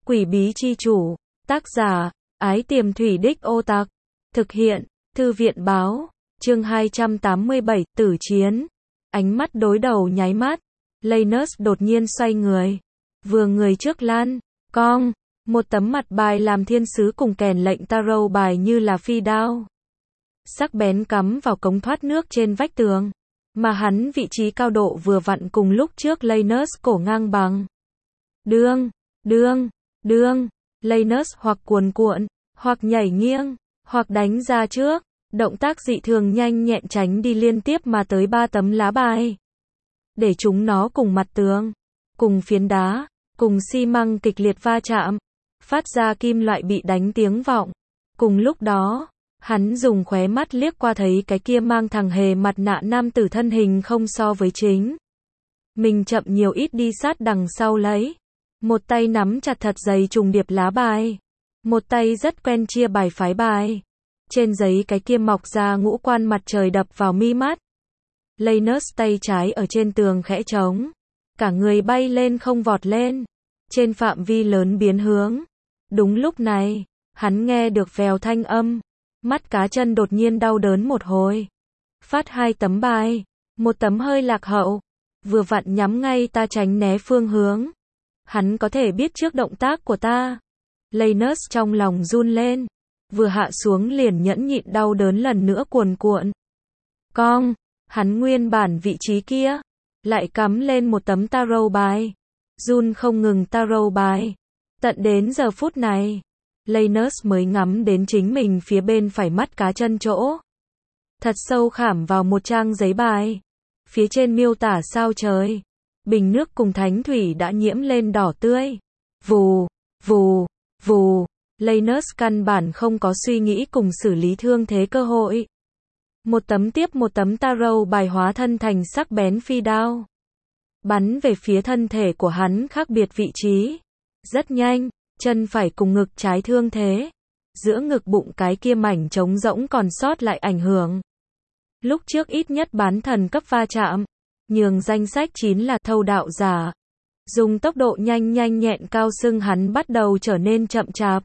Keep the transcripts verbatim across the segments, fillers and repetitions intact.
Quỷ bí chi chủ. Tác giả, Ái Tiềm Thủy Đích Ô Tạc. Thực hiện, Thư viện báo. Chương hai trăm tám mươi bảy, Tử Chiến. Ánh mắt đối đầu nháy mắt. Lanus đột nhiên xoay người. Vừa người trước lan, cong. Một tấm mặt bài làm thiên sứ cùng kèn lệnh tarot bài như là phi đao. Sắc bén cắm vào cống thoát nước trên vách tường. Mà hắn vị trí cao độ vừa vặn cùng lúc trước Lanus cổ ngang bằng. Đương, đương, đương. Lanus hoặc cuồn cuộn, hoặc nhảy nghiêng, hoặc đánh ra trước. Động tác dị thường nhanh nhẹn tránh đi liên tiếp mà tới ba tấm lá bài. Để chúng nó cùng mặt tường, cùng phiến đá, cùng xi măng kịch liệt va chạm. Phát ra kim loại bị đánh tiếng vọng. Cùng lúc đó, hắn dùng khóe mắt liếc qua thấy cái kia mang thằng hề mặt nạ nam tử thân hình không so với chính. Mình chậm nhiều ít đi sát đằng sau lấy. Một tay nắm chặt thật dày trùng điệp lá bài. Một tay rất quen chia bài phái bài. Trên giấy cái kia mọc ra ngũ quan mặt trời đập vào mi mắt. Lanus tay trái ở trên tường khẽ trống. Cả người bay lên không vọt lên. Trên phạm vi lớn biến hướng. Đúng lúc này, hắn nghe được vèo thanh âm. Mắt cá chân đột nhiên đau đớn một hồi. Phát hai tấm bài. Một tấm hơi lạc hậu. Vừa vặn nhắm ngay ta tránh né phương hướng. Hắn có thể biết trước động tác của ta. Lanus trong lòng run lên. Vừa hạ xuống liền nhẫn nhịn đau đớn lần nữa cuồn cuộn. Cong, hắn nguyên bản vị trí kia. Lại cắm lên một tấm tarot bài. Run không ngừng tarot bài. Tận đến giờ phút này. Lanus mới ngắm đến chính mình phía bên phải mắt cá chân chỗ. Thật sâu khảm vào một trang giấy bài. Phía trên miêu tả sao trời. Bình nước cùng thánh thủy đã nhiễm lên đỏ tươi. Vù, vù, vù. Lanus căn bản không có suy nghĩ cùng xử lý thương thế cơ hội. Một tấm tiếp một tấm tarot bài hóa thân thành sắc bén phi đao. Bắn về phía thân thể của hắn khác biệt vị trí. Rất nhanh, chân phải cùng ngực trái thương thế. Giữa ngực bụng cái kia mảnh trống rỗng còn sót lại ảnh hưởng. Lúc trước ít nhất bán thần cấp va chạm. Nhường danh sách chín là thâu đạo giả. Dùng tốc độ nhanh nhanh nhẹn cao sưng hắn bắt đầu trở nên chậm chạp.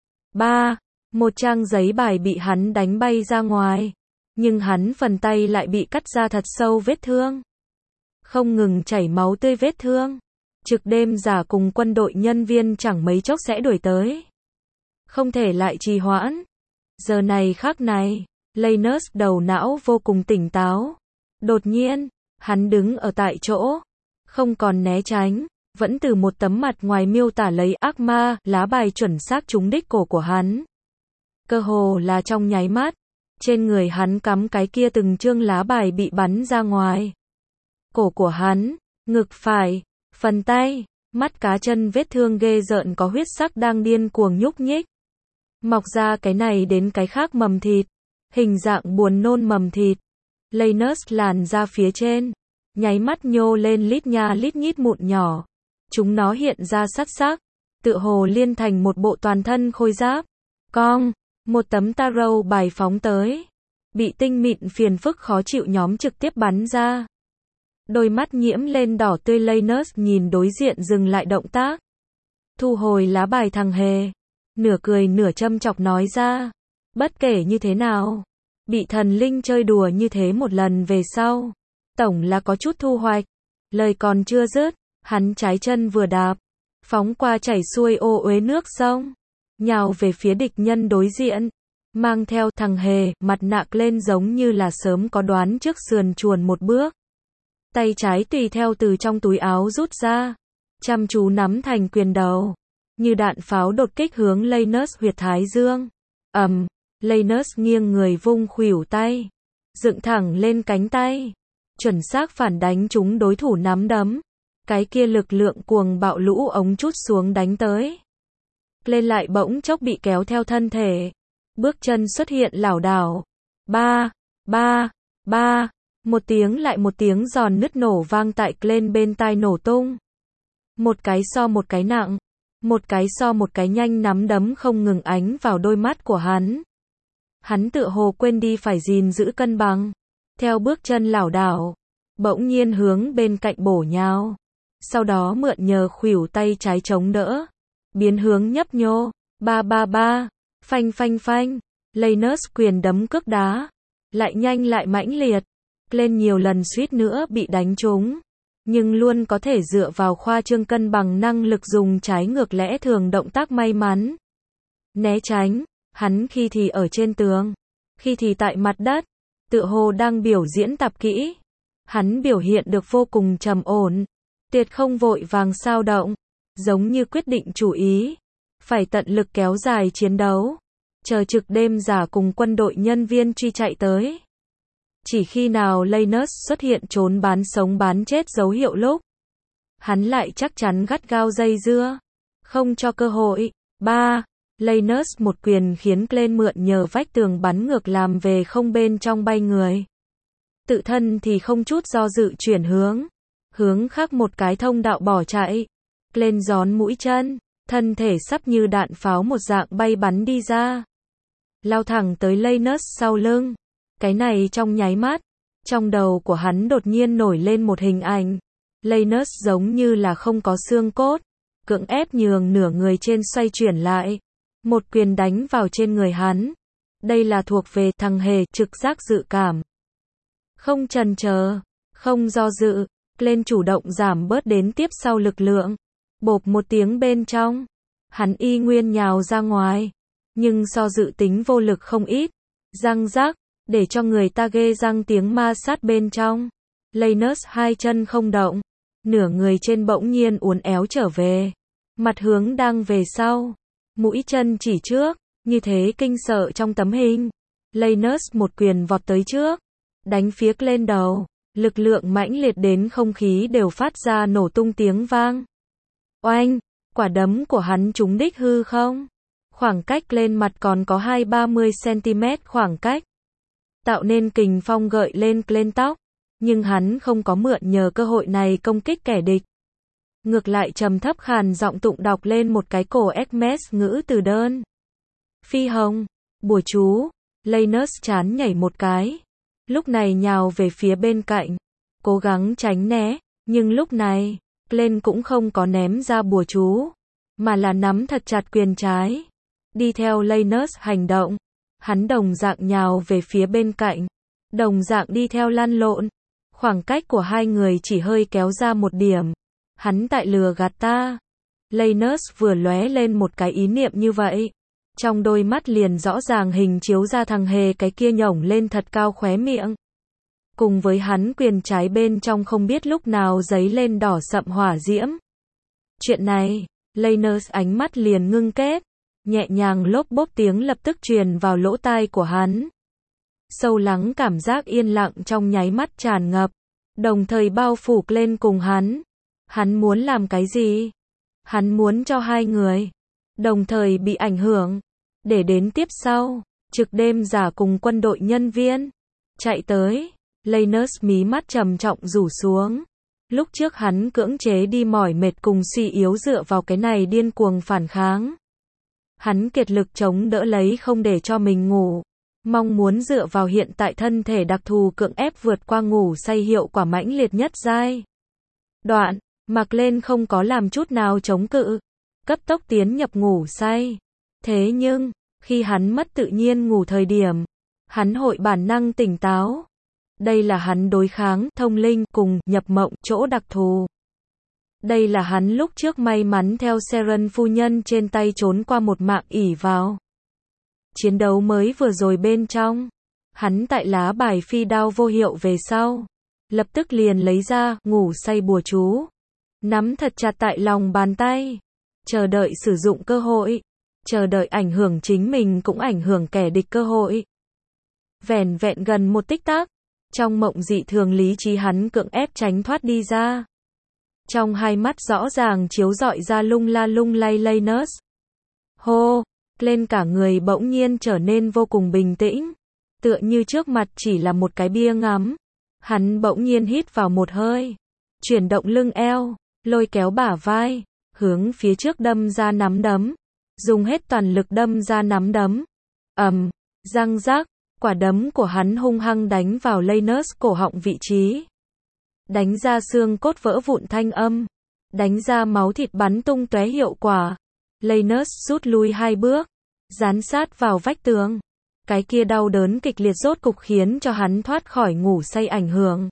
ba. Một trang giấy bài bị hắn đánh bay ra ngoài. Nhưng hắn phần tay lại bị cắt ra thật sâu vết thương. Không ngừng chảy máu tươi vết thương. Trực đêm giả cùng quân đội nhân viên chẳng mấy chốc sẽ đuổi tới. Không thể lại trì hoãn. Giờ này khắc này, Lanus đầu não vô cùng tỉnh táo. Đột nhiên, hắn đứng ở tại chỗ. Không còn né tránh. Vẫn từ một tấm mặt ngoài miêu tả lấy ác ma, lá bài chuẩn xác trúng đích cổ của hắn. Cơ hồ là trong nháy mắt. Trên người hắn cắm cái kia từng chương lá bài bị bắn ra ngoài. Cổ của hắn, ngực phải, phần tay, mắt cá chân vết thương ghê rợn có huyết sắc đang điên cuồng nhúc nhích. Mọc ra cái này đến cái khác mầm thịt. Hình dạng buồn nôn mầm thịt. Lanus làn ra phía trên. Nháy mắt nhô lên lít nha lít nhít mụn nhỏ. Chúng nó hiện ra sắt sắc. Tựa hồ liên thành một bộ toàn thân khôi giáp. Cong, một tấm tarot bài phóng tới. Bị tinh mịn phiền phức khó chịu nhóm trực tiếp bắn ra. Đôi mắt nhiễm lên đỏ tươi Lanus nhìn đối diện dừng lại động tác. Thu hồi lá bài thằng hề. Nửa cười nửa châm chọc nói ra. Bất kể như thế nào. Bị thần linh chơi đùa như thế một lần về sau. Tổng là có chút thu hoạch. Lời còn chưa dứt. Hắn trái chân vừa đạp. Phóng qua chảy xuôi ô uế nước sông. Nhào về phía địch nhân đối diện. Mang theo thằng hề, mặt nạ lên giống như là sớm có đoán trước sườn chuồn một bước. Tay trái tùy theo từ trong túi áo rút ra. Chăm chú nắm thành quyền đầu. Như đạn pháo đột kích hướng Lanus huyệt thái dương. Ầm, Lanus nghiêng người vung khuỷu tay. Dựng thẳng lên cánh tay. Chuẩn xác phản đánh trúng đối thủ nắm đấm. Cái kia lực lượng cuồng bạo lũ ống trút xuống đánh tới. Lên lại bỗng chốc bị kéo theo thân thể. Bước chân xuất hiện lảo đảo. Ba, ba, ba. Một tiếng lại một tiếng giòn nứt nổ vang tại Glenn bên tai nổ tung. Một cái so một cái nặng. Một cái so một cái nhanh nắm đấm không ngừng ánh vào đôi mắt của hắn. Hắn tựa hồ quên đi phải gìn giữ cân bằng. Theo bước chân lảo đảo. Bỗng nhiên hướng bên cạnh bổ nhào. Sau đó mượn nhờ khuỷu tay trái chống đỡ. biến hướng nhấp nhô, ba ba ba, phanh phanh phanh, Lanus quyền đấm cước đá, lại nhanh lại mãnh liệt, lên nhiều lần suýt nữa bị đánh trúng, nhưng luôn có thể dựa vào khoa trương cân bằng năng lực dùng trái ngược lẽ thường động tác may mắn. Né tránh, hắn khi thì ở trên tường, khi thì tại mặt đất, tựa hồ đang biểu diễn tập kỹ. Hắn biểu hiện được vô cùng trầm ổn, tuyệt không vội vàng xao động, giống như quyết định chủ ý, phải tận lực kéo dài chiến đấu, chờ trực đêm giả cùng quân đội nhân viên truy chạy tới. Chỉ khi nào Lanus xuất hiện trốn bán sống bán chết dấu hiệu lúc, hắn lại chắc chắn gắt gao dây dưa, không cho cơ hội. ba. Lanus một quyền khiến Glenn mượn nhờ vách tường bắn ngược làm về không bên trong bay người. Tự thân thì không chút do dự chuyển hướng, hướng khác một cái thông đạo bỏ chạy. Glenn gión mũi chân, thân thể sắp như đạn pháo một dạng bay bắn đi ra, lao thẳng tới Lanus sau lưng. Cái này trong nháy mắt, trong đầu của hắn đột nhiên nổi lên một hình ảnh. Lanus giống như là không có xương cốt, cưỡng ép nhường nửa người trên xoay chuyển lại, một quyền đánh vào trên người hắn. Đây là thuộc về thằng hề trực giác dự cảm. Không chần chờ, không do dự, lên chủ động giảm bớt đến tiếp sau lực lượng. Bộp một tiếng bên trong, hắn y nguyên nhào ra ngoài, nhưng so dự tính vô lực không ít. Răng rác, để cho người ta ghê răng tiếng ma sát bên trong. Lanus hai chân không động, nửa người trên bỗng nhiên uốn éo trở về, mặt hướng đang về sau, mũi chân chỉ trước, như thế kinh sợ trong tấm hình. Lanus một quyền vọt tới trước, đánh phía lên đầu, lực lượng mãnh liệt đến không khí đều phát ra nổ tung tiếng vang. Oanh, quả đấm của hắn trúng đích hư không? Khoảng cách lên mặt còn có hai ba mươi xăng-ti-mét khoảng cách, tạo nên kình phong gợi lên lên tóc, nhưng hắn không có mượn nhờ cơ hội này công kích kẻ địch. Ngược lại trầm thấp khàn giọng tụng đọc lên một cái cổ Hermes ngữ từ đơn. Phi hồng, bùa chú. Lanus chán nhảy một cái, lúc này nhào về phía bên cạnh, cố gắng tránh né, nhưng lúc này, Glenn cũng không có ném ra bùa chú, mà là nắm thật chặt quyền trái. Đi theo Lanus hành động, hắn đồng dạng nhào về phía bên cạnh, đồng dạng đi theo lăn lộn. Khoảng cách của hai người chỉ hơi kéo ra một điểm. Hắn tại lừa gạt ta. Lanus vừa lóe lên một cái ý niệm như vậy, trong đôi mắt liền rõ ràng hình chiếu ra thằng hề cái kia nhổng lên thật cao khóe miệng. Cùng với hắn quyền trái bên trong không biết lúc nào giấy lên đỏ sậm hỏa diễm. Chuyện này, Lanus ánh mắt liền ngưng kết, nhẹ nhàng lốp bốp tiếng lập tức truyền vào lỗ tai của hắn. Sâu lắng cảm giác yên lặng trong nháy mắt tràn ngập, đồng thời bao phủ lên cùng hắn. Hắn muốn làm cái gì? Hắn muốn cho hai người đồng thời bị ảnh hưởng, để đến tiếp sau, trực đêm giả cùng quân đội nhân viên chạy tới. Lanus mí mắt trầm trọng rủ xuống. Lúc trước hắn cưỡng chế đi mỏi mệt cùng suy yếu dựa vào cái này điên cuồng phản kháng. Hắn kiệt lực chống đỡ lấy không để cho mình ngủ, mong muốn dựa vào hiện tại thân thể đặc thù cưỡng ép vượt qua ngủ say hiệu quả mãnh liệt nhất giai đoạn. Mặc lên không có làm chút nào chống cự, cấp tốc tiến nhập ngủ say. Thế nhưng, khi hắn mất tự nhiên ngủ thời điểm, hắn hội bản năng tỉnh táo. Đây là hắn đối kháng, thông linh, cùng, nhập mộng, chỗ đặc thù. Đây là hắn lúc trước may mắn theo Seren phu nhân trên tay trốn qua một mạng ỷ vào. Chiến đấu mới vừa rồi bên trong, hắn tại lá bài phi đao vô hiệu về sau, lập tức liền lấy ra, ngủ say bùa chú. Nắm thật chặt tại lòng bàn tay, chờ đợi sử dụng cơ hội, chờ đợi ảnh hưởng chính mình cũng ảnh hưởng kẻ địch cơ hội. Vẻn vẹn gần một tích tắc, trong mộng dị thường lý trí hắn cưỡng ép tránh thoát đi ra. Trong hai mắt rõ ràng chiếu rọi ra lung la lung lay Lanus. Hô, lên cả người bỗng nhiên trở nên vô cùng bình tĩnh, tựa như trước mặt chỉ là một cái bia ngắm. Hắn bỗng nhiên hít vào một hơi, chuyển động lưng eo, lôi kéo bả vai, hướng phía trước đâm ra nắm đấm, dùng hết toàn lực đâm ra nắm đấm. Ầm, răng rác, quả đấm của hắn hung hăng đánh vào Lanus cổ họng vị trí, đánh ra xương cốt vỡ vụn thanh âm, đánh ra máu thịt bắn tung tóe hiệu quả. Lanus rút lui hai bước, dán sát vào vách tường. Cái kia đau đớn kịch liệt rốt cục khiến cho hắn thoát khỏi ngủ say ảnh hưởng.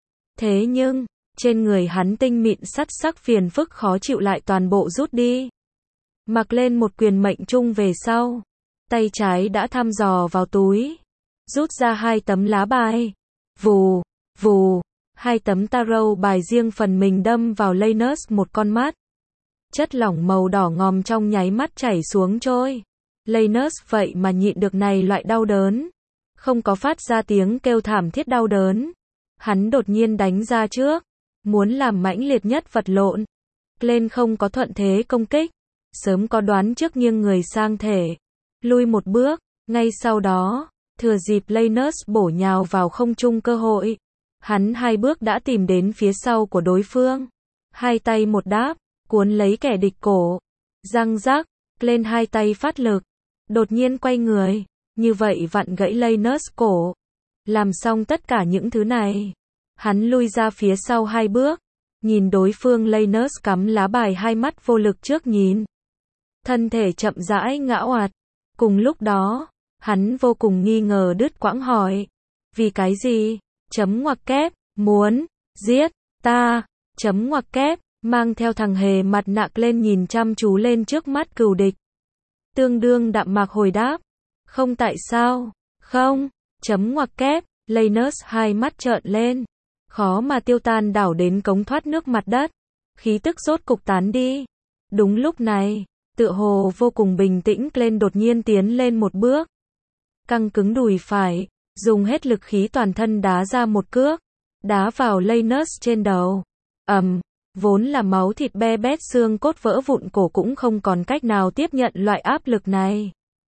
Thế nhưng, trên người hắn tinh mịn sắt sắc phiền phức khó chịu lại toàn bộ rút đi. Mặc lên một quyền mệnh trung về sau, tay trái đã thăm dò vào túi, rút ra hai tấm lá bài. Vù, vù, hai tấm tarot bài riêng phần mình đâm vào Lanus một con mắt. Chất lỏng màu đỏ ngòm trong nháy mắt chảy xuống trôi. Lanus vậy mà nhịn được này loại đau đớn, không có phát ra tiếng kêu thảm thiết đau đớn. Hắn đột nhiên đánh ra trước, muốn làm mãnh liệt nhất vật lộn. Glenn không có thuận thế công kích, sớm có đoán trước nghiêng người sang thể, lui một bước, ngay sau đó, thừa dịp Lanus bổ nhào vào không trung cơ hội, hắn hai bước đã tìm đến phía sau của đối phương, hai tay một đáp, cuốn lấy kẻ địch cổ, răng rắc, Glenn hai tay phát lực, đột nhiên quay người, như vậy vặn gãy Lanus cổ. Làm xong tất cả những thứ này, hắn lui ra phía sau hai bước, nhìn đối phương. Lanus cắm lá bài hai mắt vô lực trước nhìn, thân thể chậm rãi ngã oạt. Cùng lúc đó, hắn vô cùng nghi ngờ đứt quãng hỏi, vì cái gì? Chấm ngoặc kép, muốn giết ta, chấm ngoặc kép, mang theo thằng hề mặt nạ lên nhìn chăm chú lên trước mắt cừu địch. Tương đương đạm mạc hồi đáp, không tại sao, không, chấm ngoặc kép. Lanus hai mắt trợn lên, khó mà tiêu tan đảo đến cống thoát nước mặt đất, khí tức rốt cục tán đi. Đúng lúc này, tựa hồ vô cùng bình tĩnh, Glenn đột nhiên tiến lên một bước, căng cứng đùi phải, dùng hết lực khí toàn thân đá ra một cước, đá vào Lanus trên đầu. Ầm, um, vốn là máu thịt be bét xương cốt vỡ vụn, cổ cũng không còn cách nào tiếp nhận loại áp lực này.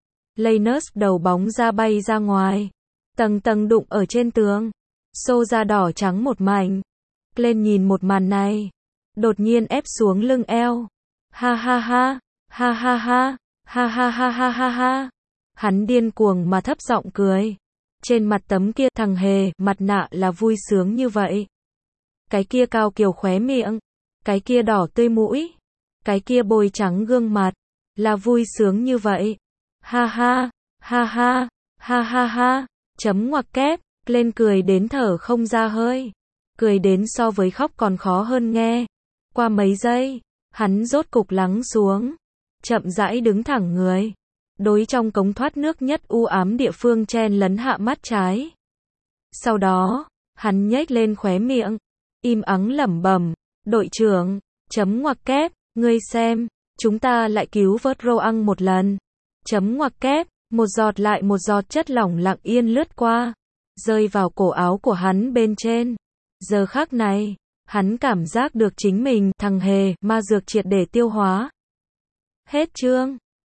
Lanus đầu bóng ra bay ra ngoài, tầng tầng đụng ở trên tường, xô ra đỏ trắng một mảnh. Glenn nhìn một màn này, đột nhiên ép xuống lưng eo. Ha ha ha, ha ha ha, ha ha ha ha ha ha. Hắn điên cuồng mà thấp giọng cười. Trên mặt tấm kia thằng hề mặt nạ là vui sướng như vậy. Cái kia cao kiều khóe miệng, cái kia đỏ tươi mũi, cái kia bôi trắng gương mặt, là vui sướng như vậy. Ha ha, ha ha, ha ha ha, chấm ngoặc kép. Glenn cười đến thở không ra hơi, cười đến so với khóc còn khó hơn nghe. Qua mấy giây, hắn rốt cục lắng xuống, chậm rãi đứng thẳng người, đối trong cống thoát nước nhất u ám địa phương chen lấn hạ mắt trái. Sau đó, hắn nhếch lên khóe miệng, im ắng lẩm bẩm, đội trưởng, chấm ngoặc kép, ngươi xem, chúng ta lại cứu vớt Roang một lần. Chấm ngoặc kép, một giọt lại một giọt chất lỏng lặng yên lướt qua, rơi vào cổ áo của hắn bên trên. Giờ khắc này, hắn cảm giác được chính mình, thằng hề, ma dược triệt để tiêu hóa. Hết chương.